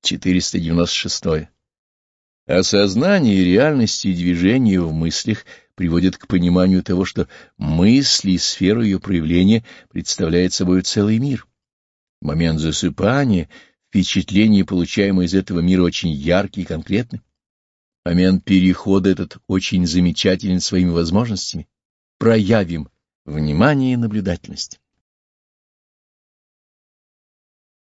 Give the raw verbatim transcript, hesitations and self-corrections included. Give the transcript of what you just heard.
четыреста девяносто шесть. Осознание реальности и движения в мыслях приводит к пониманию того, что мысли и сфера ее проявления представляет собой целый мир. В момент засыпания впечатления, получаемые из этого мира, очень яркие и конкретны. Момент перехода этот очень замечателен своими возможностями. Проявим внимание и наблюдательность.